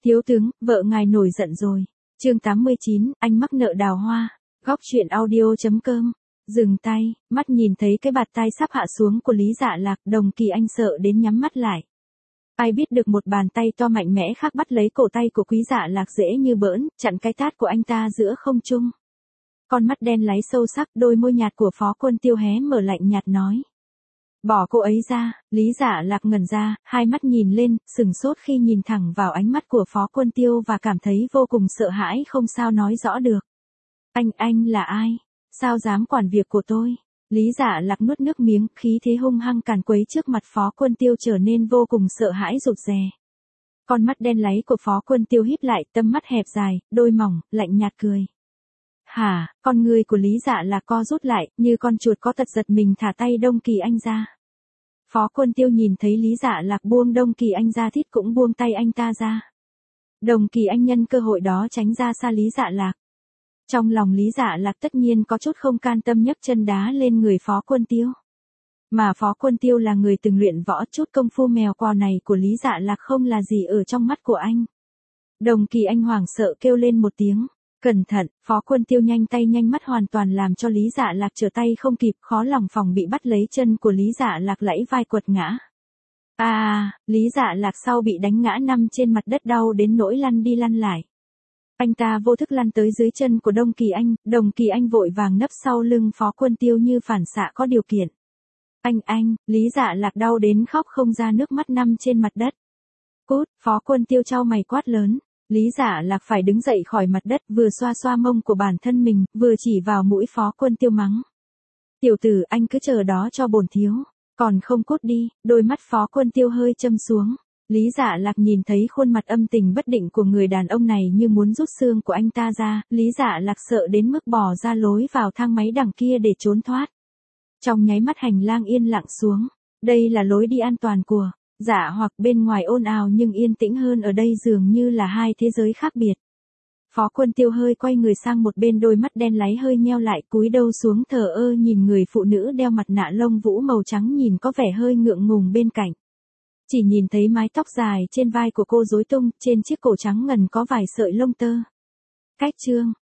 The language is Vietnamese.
Thiếu tướng, vợ ngài nổi giận rồi. Chương 89, anh mắc nợ đào hoa. Góc truyện audio.com. Dừng tay, mắt nhìn thấy cái bạt tay sắp hạ xuống của Lý Dạ Lạc, Đồng Kỳ Anh sợ đến nhắm mắt lại. Ai biết được một bàn tay to mạnh mẽ khác bắt lấy cổ tay của Quý Dạ Lạc dễ như bỡn, chặn cái tát của anh ta giữa không trung. Con mắt đen láy sâu sắc, đôi môi nhạt của Phó Quân Tiêu hé mở lạnh nhạt nói. Bỏ cô ấy ra. Lý Dạ Lạc ngẩn ra, hai mắt nhìn lên, sừng sốt khi nhìn thẳng vào ánh mắt của Phó Quân Tiêu và cảm thấy vô cùng sợ hãi không sao nói rõ được. Anh là ai? Sao dám quản việc của tôi? Lý Dạ Lạc nuốt nước miếng, khí thế hung hăng càn quấy trước mặt Phó Quân Tiêu trở nên vô cùng sợ hãi rụt rè. Con mắt đen láy của Phó Quân Tiêu híp lại, tâm mắt hẹp dài, đôi mỏng, lạnh nhạt cười. Hả? Con người của Lý Dạ Lạc co rút lại, như con chuột có tật giật mình thả tay Đông Kỳ Anh ra. Phó Quân Tiêu nhìn thấy Lý Dạ Lạc buông Đông Kỳ Anh ra thít cũng buông tay anh ta ra. Đồng Kỳ Anh nhân cơ hội đó tránh ra xa Lý Dạ Lạc. Trong lòng Lý Dạ Lạc tất nhiên có chút không can tâm nhấc chân đá lên người Phó Quân Tiêu. Mà Phó Quân Tiêu là người từng luyện võ, chút công phu mèo quào này của Lý Dạ Lạc không là gì ở trong mắt của anh. Đồng Kỳ Anh hoảng sợ kêu lên một tiếng. Cẩn thận, Phó Quân Tiêu nhanh tay nhanh mắt hoàn toàn làm cho Lý Dạ Lạc trở tay không kịp, khó lòng phòng bị bắt lấy chân của Lý Dạ Lạc lẫy vai quật ngã. Lý Dạ Lạc sau bị đánh ngã nằm trên mặt đất đau đến nỗi lăn đi lăn lại. Anh ta vô thức lăn tới dưới chân của Đồng Kỳ Anh vội vàng nấp sau lưng Phó Quân Tiêu như phản xạ có điều kiện. Lý Dạ Lạc đau đến khóc không ra nước mắt nằm trên mặt đất. Cút, Phó Quân Tiêu chau mày quát lớn. Lý Dạ Lạc phải đứng dậy khỏi mặt đất, vừa xoa xoa mông của bản thân mình, vừa chỉ vào mũi Phó Quân Tiêu mắng. Tiểu tử, anh cứ chờ đó cho bổn thiếu, còn không cút đi. Đôi mắt Phó Quân Tiêu hơi châm xuống. Lý Dạ Lạc nhìn thấy khuôn mặt âm tình bất định của người đàn ông này như muốn rút xương của anh ta ra, Lý Dạ Lạc sợ đến mức bỏ ra lối vào thang máy đằng kia để trốn thoát. Trong nháy mắt hành lang yên lặng xuống, đây là lối đi an toàn của Dạ hoặc bên ngoài ồn ào nhưng yên tĩnh hơn ở đây dường như là hai thế giới khác biệt. Phó Quân Tiêu hơi quay người sang một bên, đôi mắt đen láy hơi nheo lại, cúi đầu xuống thờ ơ nhìn người phụ nữ đeo mặt nạ lông vũ màu trắng nhìn có vẻ hơi ngượng ngùng bên cạnh. Chỉ nhìn thấy mái tóc dài trên vai của cô rối tung, trên chiếc cổ trắng ngần có vài sợi lông tơ. Cách chương